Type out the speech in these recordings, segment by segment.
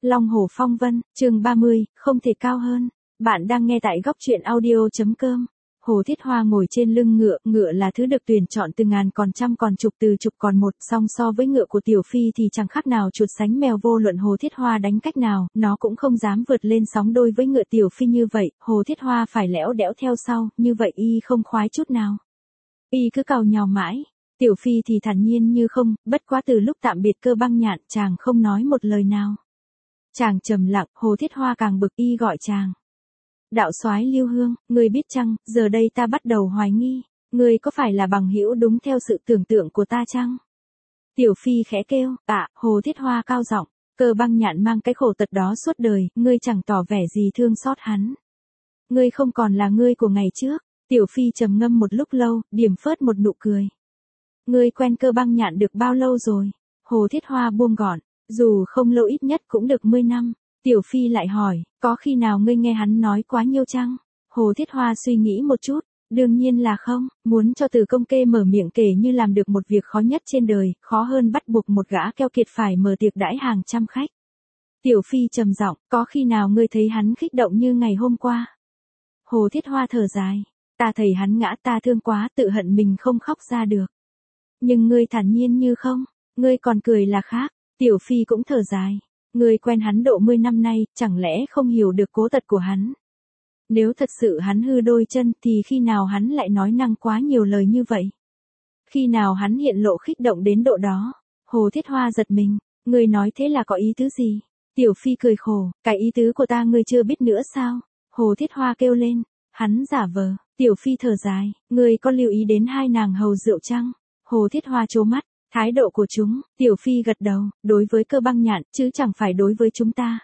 Long Hổ Phong Vân, chương 30, không thể cao hơn. Bạn đang nghe tại góc truyện audio.com. Hồ Thiết Hoa ngồi trên lưng ngựa, ngựa là thứ được tuyển chọn từ ngàn còn trăm còn chục từ chục còn một, song so với ngựa của Tiểu Phi thì chẳng khác nào chuột sánh mèo, vô luận Hồ Thiết Hoa đánh cách nào, nó cũng không dám vượt lên sóng đôi với ngựa Tiểu Phi như vậy, Hồ Thiết Hoa phải lẽo đẽo theo sau, như vậy y không khoái chút nào. Y cứ càu nhàu mãi. Tiểu Phi thì thản nhiên như không, bất quá từ lúc tạm biệt Cơ Băng Nhạn, chàng không nói một lời nào. Chàng trầm lặng, Hồ Thiết Hoa càng bực, y gọi chàng. Đạo soái Lưu Hương, ngươi biết chăng, giờ đây ta bắt đầu hoài nghi, ngươi có phải là bằng hữu đúng theo sự tưởng tượng của ta chăng? Tiểu Phi khẽ kêu, Hồ Thiết Hoa cao giọng, Cơ Băng Nhạn mang cái khổ tật đó suốt đời, ngươi chẳng tỏ vẻ gì thương xót hắn. Ngươi không còn là ngươi của ngày trước. Tiểu Phi trầm ngâm một lúc lâu, điểm phớt một nụ cười. Ngươi quen Cơ Băng Nhạn được bao lâu rồi? Hồ Thiết Hoa buông gọn, dù không lâu ít nhất cũng được 10 năm. Tiểu Phi lại hỏi, có khi nào ngươi nghe hắn nói quá nhiêu chăng? Hồ Thiết Hoa suy nghĩ một chút, đương nhiên là không, muốn cho Từ Công Kê mở miệng kể như làm được một việc khó nhất trên đời, khó hơn bắt buộc một gã keo kiệt phải mở tiệc đãi hàng trăm khách. Tiểu Phi trầm giọng, có khi nào ngươi thấy hắn kích động như ngày hôm qua? Hồ Thiết Hoa thở dài, ta thấy hắn ngã, ta thương quá, tự hận mình không khóc ra được. Nhưng ngươi thản nhiên như không, ngươi còn cười là khác. Tiểu Phi cũng thở dài, ngươi quen hắn độ 10 năm nay, chẳng lẽ không hiểu được cố tật của hắn? Nếu thật sự hắn hư đôi chân thì khi nào hắn lại nói năng quá nhiều lời như vậy? Khi nào hắn hiện lộ kích động đến độ đó? Hồ Thiết Hoa giật mình, ngươi nói thế là có ý tứ gì? Tiểu Phi cười khổ, cái ý tứ của ta ngươi chưa biết nữa sao? Hồ Thiết Hoa kêu lên, hắn giả vờ. Tiểu Phi thở dài, ngươi có lưu ý đến hai nàng hầu rượu chăng? Hồ Thiết Hoa trố mắt, thái độ của chúng, Tiểu Phi gật đầu, đối với Cơ Băng Nhạn, chứ chẳng phải đối với chúng ta.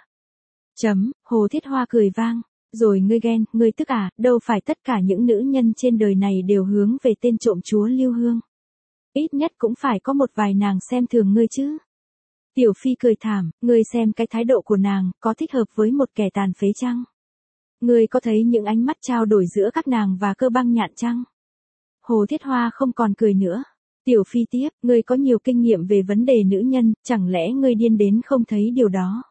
Hồ Thiết Hoa cười vang, rồi ngươi ghen, ngươi tức à, đâu phải tất cả những nữ nhân trên đời này đều hướng về tên trộm chúa Lưu Hương. Ít nhất cũng phải có một vài nàng xem thường ngươi chứ. Tiểu Phi cười thảm, ngươi xem cái thái độ của nàng, có thích hợp với một kẻ tàn phế chăng? Ngươi có thấy những ánh mắt trao đổi giữa các nàng và Cơ Băng Nhạn chăng? Hồ Thiết Hoa không còn cười nữa. Tiểu Phi tiếp, ngươi có nhiều kinh nghiệm về vấn đề nữ nhân, chẳng lẽ ngươi điên đến không thấy điều đó?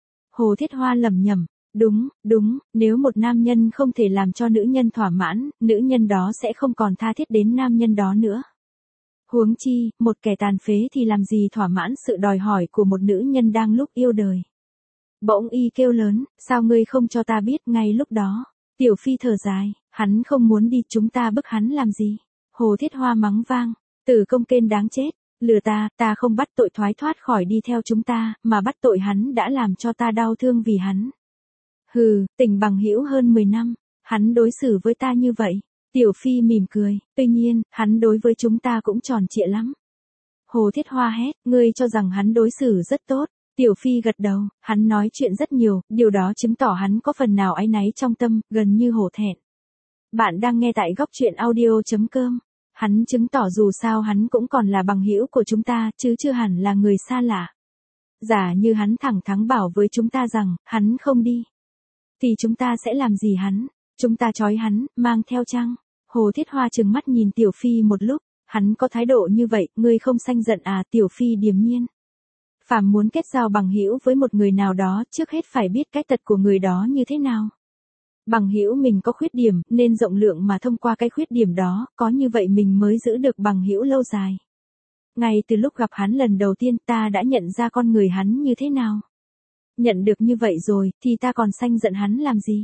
Hồ Thiết Hoa lẩm nhẩm, đúng, nếu một nam nhân không thể làm cho nữ nhân thỏa mãn, nữ nhân đó sẽ không còn tha thiết đến nam nhân đó nữa. Huống chi, một kẻ tàn phế thì làm gì thỏa mãn sự đòi hỏi của một nữ nhân đang lúc yêu đời. Bỗng y kêu lớn, sao ngươi không cho ta biết ngay lúc đó? Tiểu Phi thở dài, hắn không muốn đi, chúng ta bức hắn làm gì? Hồ Thiết Hoa mắng vang, Từ Công Kên đáng chết, lừa ta không bắt tội thoái thoát khỏi đi theo chúng ta, mà bắt tội hắn đã làm cho ta đau thương vì hắn. Hừ, tình bằng hữu hơn 10 năm, hắn đối xử với ta như vậy. Tiểu Phi mỉm cười, tuy nhiên, hắn đối với chúng ta cũng tròn trịa lắm. Hồ Thiết Hoa hét, ngươi cho rằng hắn đối xử rất tốt. Tiểu Phi gật đầu, hắn nói chuyện rất nhiều, điều đó chứng tỏ hắn có phần nào áy náy trong tâm, gần như hổ thẹn. Bạn đang nghe tại góc truyện audio.com. Hắn chứng tỏ dù sao hắn cũng còn là bằng hữu của chúng ta, chứ chưa hẳn là người xa lạ. Giả như hắn thẳng thắn bảo với chúng ta rằng, hắn không đi, thì chúng ta sẽ làm gì hắn? Chúng ta trói hắn, mang theo chăng? Hồ Thiết Hoa trừng mắt nhìn Tiểu Phi một lúc, hắn có thái độ như vậy, ngươi không sanh giận à? Tiểu Phi điềm nhiên. Phàm muốn kết giao bằng hữu với một người nào đó, trước hết phải biết cái tật của người đó như thế nào. Bằng hữu mình có khuyết điểm, nên rộng lượng mà thông qua cái khuyết điểm đó, có như vậy mình mới giữ được bằng hữu lâu dài. Ngay từ lúc gặp hắn lần đầu tiên, ta đã nhận ra con người hắn như thế nào. Nhận được như vậy rồi, thì ta còn sanh giận hắn làm gì?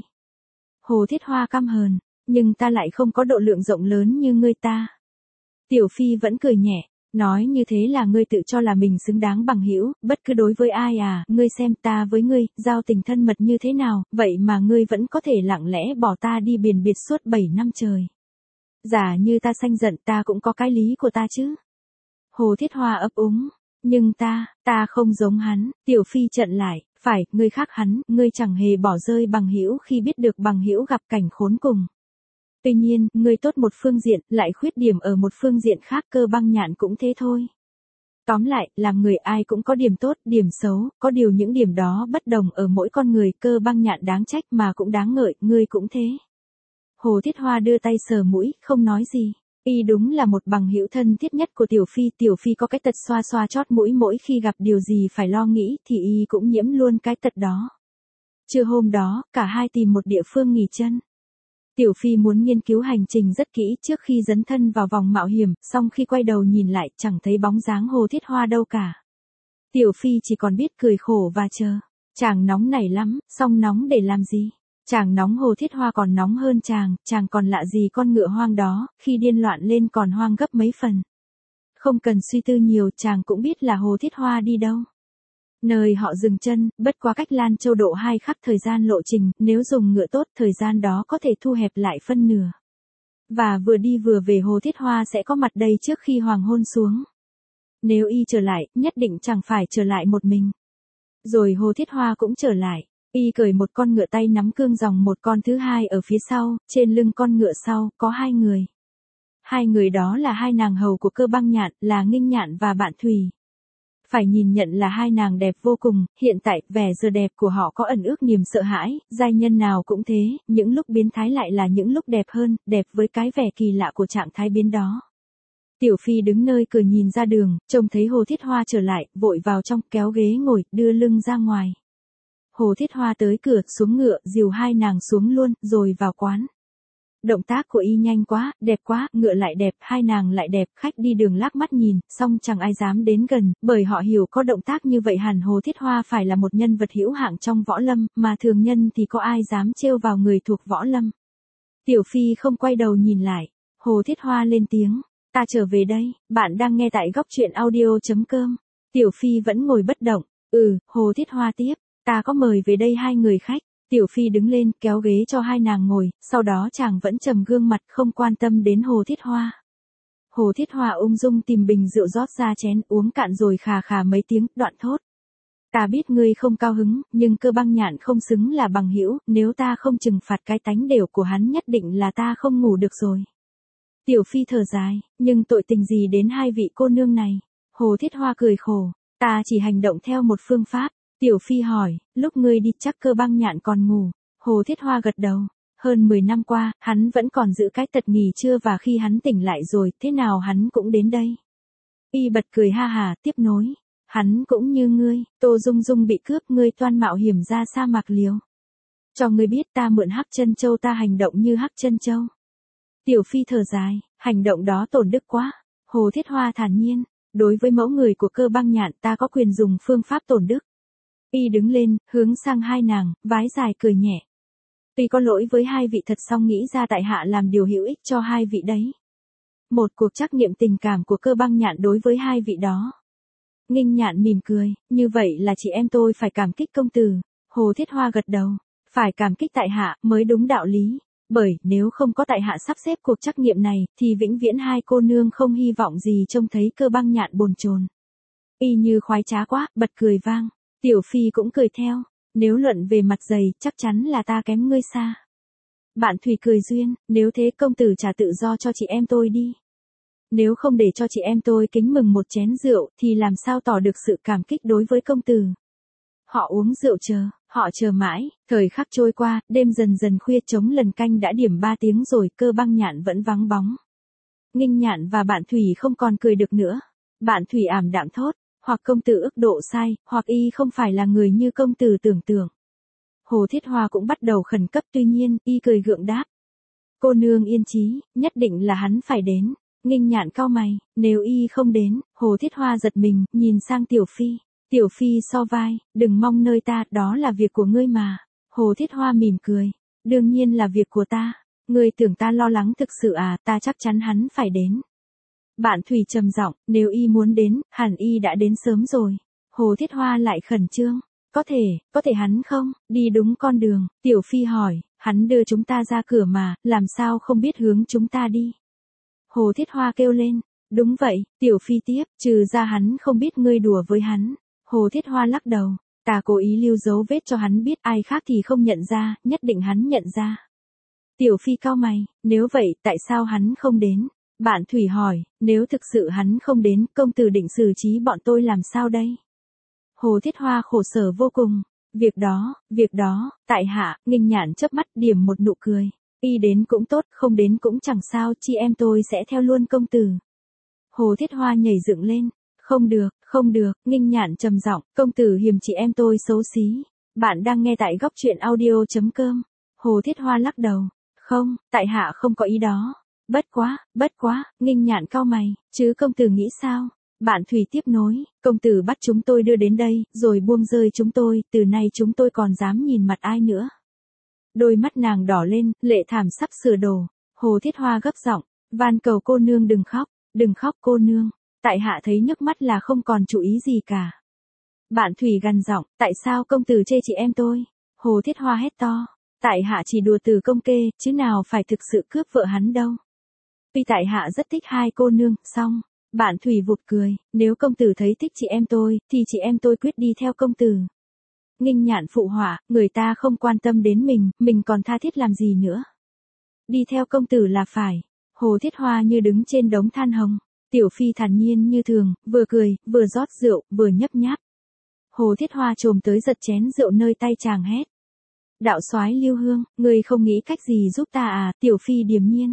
Hồ Thiết Hoa căm hờn, nhưng ta lại không có độ lượng rộng lớn như ngươi ta. Tiểu Phi vẫn cười nhẹ. Nói như thế là ngươi tự cho là mình xứng đáng bằng hữu, bất cứ đối với ai à, ngươi xem ta với ngươi, giao tình thân mật như thế nào, vậy mà ngươi vẫn có thể lặng lẽ bỏ ta đi biền biệt suốt 7 năm trời. Giả như ta sanh giận, ta cũng có cái lý của ta chứ. Hồ Thiết Hoa ấp úng, nhưng ta không giống hắn. Tiểu Phi chặn lại, phải, ngươi khác hắn, ngươi chẳng hề bỏ rơi bằng hữu khi biết được bằng hữu gặp cảnh khốn cùng. Tuy nhiên, ngươi tốt một phương diện, lại khuyết điểm ở một phương diện khác. Cơ Băng Nhạn cũng thế thôi. Tóm lại, làm người ai cũng có điểm tốt, điểm xấu, có điều những điểm đó bất đồng ở mỗi con người. Cơ Băng Nhạn đáng trách mà cũng đáng ngợi, ngươi cũng thế. Hồ Thiết Hoa đưa tay sờ mũi, không nói gì. Y đúng là một bằng hữu thân thiết nhất của Tiểu Phi có cái tật xoa xoa chót mũi, mỗi khi gặp điều gì phải lo nghĩ thì Y cũng nhiễm luôn cái tật đó. Trưa hôm đó, cả hai tìm một địa phương nghỉ chân. Tiểu Phi muốn nghiên cứu hành trình rất kỹ trước khi dấn thân vào vòng mạo hiểm, song khi quay đầu nhìn lại chẳng thấy bóng dáng Hồ Thiết Hoa đâu cả. Tiểu Phi chỉ còn biết cười khổ và chờ. Chàng nóng nảy lắm, song nóng để làm gì? Chàng nóng Hồ Thiết Hoa còn nóng hơn chàng còn lạ gì con ngựa hoang đó, khi điên loạn lên còn hoang gấp mấy phần. Không cần suy tư nhiều, chàng cũng biết là Hồ Thiết Hoa đi đâu. Nơi họ dừng chân, bất quá cách Lan Châu độ 2 khắc thời gian lộ trình, nếu dùng ngựa tốt thời gian đó có thể thu hẹp lại phân nửa. Và vừa đi vừa về Hồ Thiết Hoa sẽ có mặt đây trước khi hoàng hôn xuống. Nếu Y trở lại, nhất định chẳng phải trở lại một mình. Rồi Hồ Thiết Hoa cũng trở lại. Y cởi một con ngựa tay nắm cương dòng, một con thứ hai ở phía sau, trên lưng con ngựa sau, có hai người. Hai người đó là hai nàng hầu của Cơ Băng Nhạn, là Nghinh Nhạn và Bạn Thùy. Phải nhìn nhận là hai nàng đẹp vô cùng, hiện tại, vẻ giờ đẹp của họ có ẩn ước niềm sợ hãi, giai nhân nào cũng thế, những lúc biến thái lại là những lúc đẹp hơn, đẹp với cái vẻ kỳ lạ của trạng thái biến đó. Tiểu Phi đứng nơi cửa nhìn ra đường, trông thấy Hồ Thiết Hoa trở lại, vội vào trong, kéo ghế ngồi, đưa lưng ra ngoài. Hồ Thiết Hoa tới cửa, xuống ngựa, dìu hai nàng xuống luôn, rồi vào quán. Động tác của Y nhanh quá, đẹp quá, ngựa lại đẹp, hai nàng lại đẹp, khách đi đường lác mắt nhìn, song chẳng ai dám đến gần, bởi họ hiểu có động tác như vậy hẳn Hồ Thiết Hoa phải là một nhân vật hữu hạng trong võ lâm, mà thường nhân thì có ai dám trêu vào người thuộc võ lâm. Tiểu Phi không quay đầu nhìn lại, Hồ Thiết Hoa lên tiếng, ta trở về đây, bạn đang nghe tại góc truyện audio.com. Tiểu Phi vẫn ngồi bất động, Hồ Thiết Hoa tiếp, ta có mời về đây hai người khách. Tiểu Phi đứng lên, kéo ghế cho hai nàng ngồi, sau đó chàng vẫn trầm gương mặt không quan tâm đến Hồ Thiết Hoa. Hồ Thiết Hoa ung dung tìm bình rượu rót ra chén, uống cạn rồi khà khà mấy tiếng, đoạn thốt. Ta biết ngươi không cao hứng, nhưng Cơ Băng Nhạn không xứng là bằng hữu, nếu ta không trừng phạt cái tánh đều của hắn nhất định là ta không ngủ được rồi. Tiểu Phi thở dài, nhưng tội tình gì đến hai vị cô nương này? Hồ Thiết Hoa cười khổ, ta chỉ hành động theo một phương pháp. Tiểu Phi hỏi, lúc ngươi đi chắc Cơ Băng Nhạn còn ngủ. Hồ Thiết Hoa gật đầu. Hơn 10 năm qua, hắn vẫn còn giữ cái tật nghỉ trưa và khi hắn tỉnh lại rồi, thế nào hắn cũng đến đây. Y bật cười ha hà, tiếp nối. Hắn cũng như ngươi, Tô Dung Dung bị cướp, ngươi toan mạo hiểm ra sa mạc liều. Cho ngươi biết ta mượn Hắc Chân Châu, ta hành động như Hắc Chân Châu. Tiểu Phi thở dài, hành động đó tổn đức quá. Hồ Thiết Hoa thản nhiên, đối với mẫu người của Cơ Băng Nhạn ta có quyền dùng phương pháp tổn đức. Y đứng lên, hướng sang hai nàng, vái dài cười nhẹ. Tuy có lỗi với hai vị thật, song nghĩ ra tại hạ làm điều hữu ích cho hai vị đấy. Một cuộc trắc nghiệm tình cảm của Cơ Băng Nhạn đối với hai vị đó. Nghinh Nhạn mỉm cười, như vậy là chị em tôi phải cảm kích công tử. Hồ Thiết Hoa gật đầu, phải cảm kích tại hạ mới đúng đạo lý. Bởi nếu không có tại hạ sắp xếp cuộc trắc nghiệm này, thì vĩnh viễn hai cô nương không hy vọng gì trông thấy Cơ Băng Nhạn bồn chồn. Y như khoái trá quá, bật cười vang. Tiểu Phi cũng cười theo, nếu luận về mặt dày, chắc chắn là ta kém ngươi xa. Bạn Thùy cười duyên, nếu thế công tử trả tự do cho chị em tôi đi. Nếu không để cho chị em tôi kính mừng một chén rượu, thì làm sao tỏ được sự cảm kích đối với công tử. Họ uống rượu họ chờ mãi, thời khắc trôi qua, đêm dần dần khuya, trống lần canh đã điểm 3 tiếng rồi, Cơ Băng Nhạn vẫn vắng bóng. Nghinh Nhạn và Bạn Thùy không còn cười được nữa. Bạn Thùy ảm đạm thốt. Hoặc công tử ức độ sai, hoặc Y không phải là người như công tử tưởng tượng. Hồ Thiết Hoa cũng bắt đầu khẩn cấp, tuy nhiên, Y cười gượng đáp. Cô nương yên chí, nhất định là hắn phải đến. Nghinh Nhạn cau mày, nếu Y không đến. Hồ Thiết Hoa giật mình, nhìn sang Tiểu Phi. Tiểu Phi so vai, đừng mong nơi ta, đó là việc của ngươi mà. Hồ Thiết Hoa mỉm cười, đương nhiên là việc của ta. Ngươi tưởng ta lo lắng thực sự à, ta chắc chắn hắn phải đến. Bạn Thùy trầm giọng, nếu Y muốn đến, hẳn Y đã đến sớm rồi. Hồ Thiết Hoa lại khẩn trương, có thể hắn không, đi đúng con đường. Tiểu Phi hỏi, hắn đưa chúng ta ra cửa mà, làm sao không biết hướng chúng ta đi. Hồ Thiết Hoa kêu lên, đúng vậy. Tiểu Phi tiếp, trừ ra hắn không biết ngươi đùa với hắn. Hồ Thiết Hoa lắc đầu, ta cố ý lưu dấu vết cho hắn biết, ai khác thì không nhận ra, nhất định hắn nhận ra. Tiểu Phi cau mày, nếu vậy tại sao hắn không đến? Bạn Thùy hỏi, nếu thực sự hắn không đến, công tử định xử trí bọn tôi làm sao đây? Hồ Thiết Hoa khổ sở vô cùng. Việc đó, tại hạ. Nghinh Nhạn chớp mắt, điểm một nụ cười. Y đến cũng tốt, không đến cũng chẳng sao, chị em tôi sẽ theo luôn công tử. Hồ Thiết Hoa nhảy dựng lên. Không được, không được, Nghinh Nhạn trầm giọng, công tử hiềm chị em tôi xấu xí. Bạn đang nghe tại góc truyện audio.com. Hồ Thiết Hoa lắc đầu. Không, tại hạ không có ý đó. Bất quá, Nghinh Nhạn cau mày, chứ công tử nghĩ sao? Bạn Thủy tiếp nối, công tử bắt chúng tôi đưa đến đây, rồi buông rơi chúng tôi, từ nay chúng tôi còn dám nhìn mặt ai nữa. Đôi mắt nàng đỏ lên, lệ thảm sắp sửa đổ. Hồ Thiết Hoa gấp giọng, van cầu cô nương đừng khóc cô nương. Tại hạ thấy nước mắt là không còn chú ý gì cả. Bạn Thủy gằn giọng, tại sao công tử chê chị em tôi? Hồ Thiết Hoa hét to, tại hạ chỉ đùa từ công kê, chứ nào phải thực sự cướp vợ hắn đâu. Vì tại hạ rất thích hai cô nương, xong. Bạn Thủy vụt cười, nếu công tử thấy thích chị em tôi, thì chị em tôi quyết đi theo công tử. Nghinh Nhạn phụ họa, người ta không quan tâm đến mình còn tha thiết làm gì nữa. Đi theo công tử là phải. Hồ Thiết Hoa như đứng trên đống than hồng. Tiểu Phi thản nhiên như thường, vừa cười, vừa rót rượu, vừa nhấp nháp. Hồ Thiết Hoa trồm tới giật chén rượu nơi tay chàng hét. Đạo soái Lưu Hương, ngươi không nghĩ cách gì giúp ta à? Tiểu Phi điềm nhiên.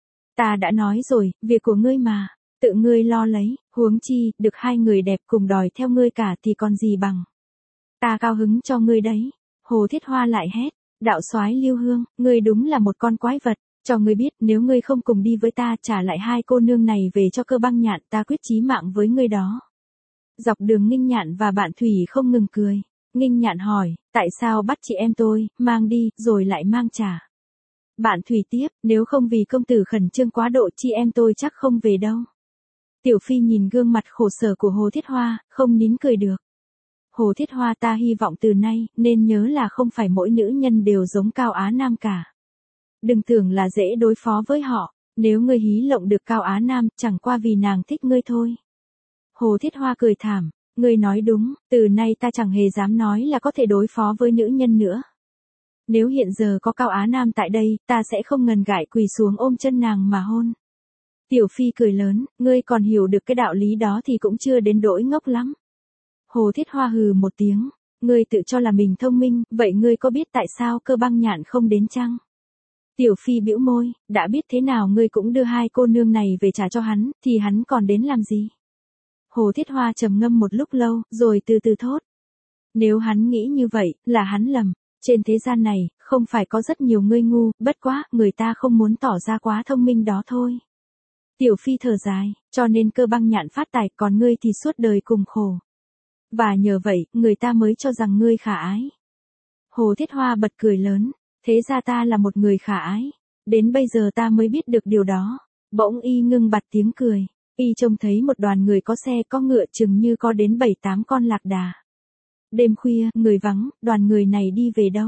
Ta đã nói rồi, việc của ngươi mà, tự ngươi lo lấy, huống chi, được hai người đẹp cùng đòi theo ngươi cả thì còn gì bằng. Ta cao hứng cho ngươi đấy. Hồ Thiết Hoa lại hét, đạo soái Lưu Hương, ngươi đúng là một con quái vật. Cho ngươi biết, nếu ngươi không cùng đi với ta, trả lại hai cô nương này về cho Cơ Băng Nhạn, ta quyết chí mạng với ngươi đó. Dọc đường Nghinh Nhạn và bạn Thủy không ngừng cười. Nghinh Nhạn hỏi, tại sao bắt chị em tôi, mang đi, rồi lại mang trả. Bạn Thủy tiếp, nếu không vì công tử khẩn trương quá độ, chị em tôi chắc không về đâu. Tiểu Phi nhìn gương mặt khổ sở của Hồ Thiết Hoa, không nín cười được. Hồ Thiết Hoa, ta hy vọng từ nay, nên nhớ là không phải mỗi nữ nhân đều giống Cao Á Nam cả. Đừng tưởng là dễ đối phó với họ, nếu ngươi hí lộng được Cao Á Nam, chẳng qua vì nàng thích ngươi thôi. Hồ Thiết Hoa cười thảm, ngươi nói đúng, từ nay ta chẳng hề dám nói là có thể đối phó với nữ nhân nữa. Nếu hiện giờ có Cao Á Nam tại đây, ta sẽ không ngần ngại quỳ xuống ôm chân nàng mà hôn. Tiểu Phi cười lớn, ngươi còn hiểu được cái đạo lý đó thì cũng chưa đến nỗi ngốc lắm. Hồ Thiết Hoa hừ một tiếng, ngươi tự cho là mình thông minh, vậy ngươi có biết tại sao Cơ Băng Nhạn không đến chăng? Tiểu Phi bĩu môi, đã biết thế nào ngươi cũng đưa hai cô nương này về trả cho hắn, thì hắn còn đến làm gì? Hồ Thiết Hoa trầm ngâm một lúc lâu, rồi từ từ thốt. Nếu hắn nghĩ như vậy, là hắn lầm. Trên thế gian này, không phải có rất nhiều người ngu, bất quá, người ta không muốn tỏ ra quá thông minh đó thôi. Tiểu Phi thở dài, cho nên Cơ Băng Nhạn phát tài, còn ngươi thì suốt đời cùng khổ. Và nhờ vậy, người ta mới cho rằng ngươi khả ái. Hồ Thiết Hoa bật cười lớn, thế ra ta là một người khả ái. Đến bây giờ ta mới biết được điều đó. Bỗng y ngưng bặt tiếng cười. Y trông thấy một đoàn người có xe có ngựa chừng như có đến 7-8 con lạc đà. Đêm khuya, người vắng, đoàn người này đi về đâu?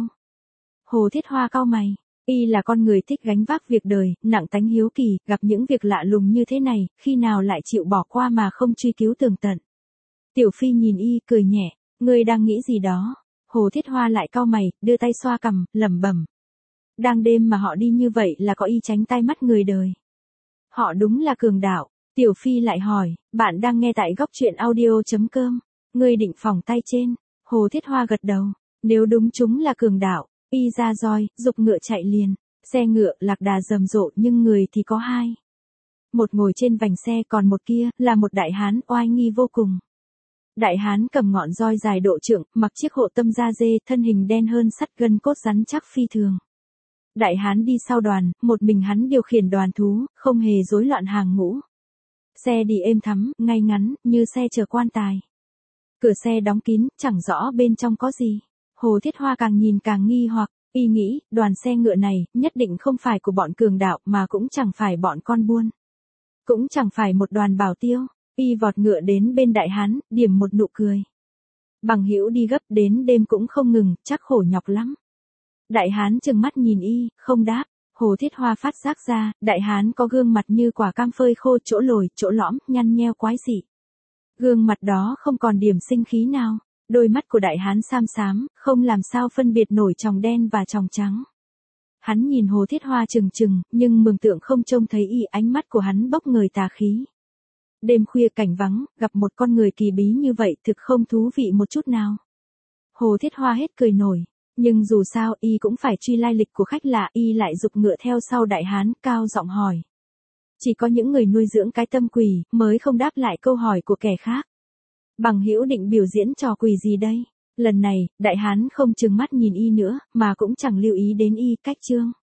Hồ Thiết Hoa cau mày. Y là con người thích gánh vác việc đời, nặng tánh hiếu kỳ, gặp những việc lạ lùng như thế này, khi nào lại chịu bỏ qua mà không truy cứu tường tận. Tiểu Phi nhìn y, cười nhẹ, ngươi đang nghĩ gì đó? Hồ Thiết Hoa lại cau mày, đưa tay xoa cằm, lẩm bẩm. Đang đêm mà họ đi như vậy là có ý tránh tai mắt người đời. Họ đúng là cường đạo. Tiểu Phi lại hỏi, bạn đang nghe tại góc truyện audio.com, ngươi định phỏng tay trên. Hồ Thiết Hoa gật đầu, nếu đúng chúng là cường đạo, y ra roi, giục ngựa chạy liền, xe ngựa, lạc đà rầm rộ nhưng người thì có hai. Một ngồi trên vành xe còn một kia, là một đại hán oai nghi vô cùng. Đại hán cầm ngọn roi dài độ trượng, mặc chiếc hộ tâm da dê, thân hình đen hơn sắt gân cốt rắn chắc phi thường. Đại hán đi sau đoàn, một mình hắn điều khiển đoàn thú, không hề rối loạn hàng ngũ. Xe đi êm thắm, ngay ngắn, như xe chở quan tài. Cửa xe đóng kín, chẳng rõ bên trong có gì. Hồ Thiết Hoa càng nhìn càng nghi hoặc, y nghĩ, đoàn xe ngựa này, nhất định không phải của bọn cường đạo, mà cũng chẳng phải bọn con buôn. Cũng chẳng phải một đoàn bảo tiêu. Y vọt ngựa đến bên đại hán, điểm một nụ cười. Bằng hữu đi gấp đến đêm cũng không ngừng, chắc khổ nhọc lắm. Đại hán trừng mắt nhìn y, không đáp. Hồ Thiết Hoa phát giác ra, đại hán có gương mặt như quả cam phơi khô, chỗ lồi, chỗ lõm, nhăn nheo quái dị. Gương mặt đó không còn điểm sinh khí nào. Đôi mắt của đại hán xám xám, không làm sao phân biệt nổi tròng đen và tròng trắng. Hắn nhìn Hồ Thiết Hoa chừng chừng, nhưng mường tượng không trông thấy y, ánh mắt của hắn bốc ngời tà khí. Đêm khuya cảnh vắng, gặp một con người kỳ bí như vậy thực không thú vị một chút nào. Hồ Thiết Hoa hết cười nổi. Nhưng dù sao y cũng phải truy lai lịch của khách lạ, y lại giục ngựa theo sau đại hán, cao giọng hỏi. Chỉ có những người nuôi dưỡng cái tâm quỷ mới không đáp lại câu hỏi của kẻ khác. Bằng hữu định biểu diễn trò quỷ gì đây? Lần này, đại hán không trừng mắt nhìn y nữa, mà cũng chẳng lưu ý đến y, cách chương.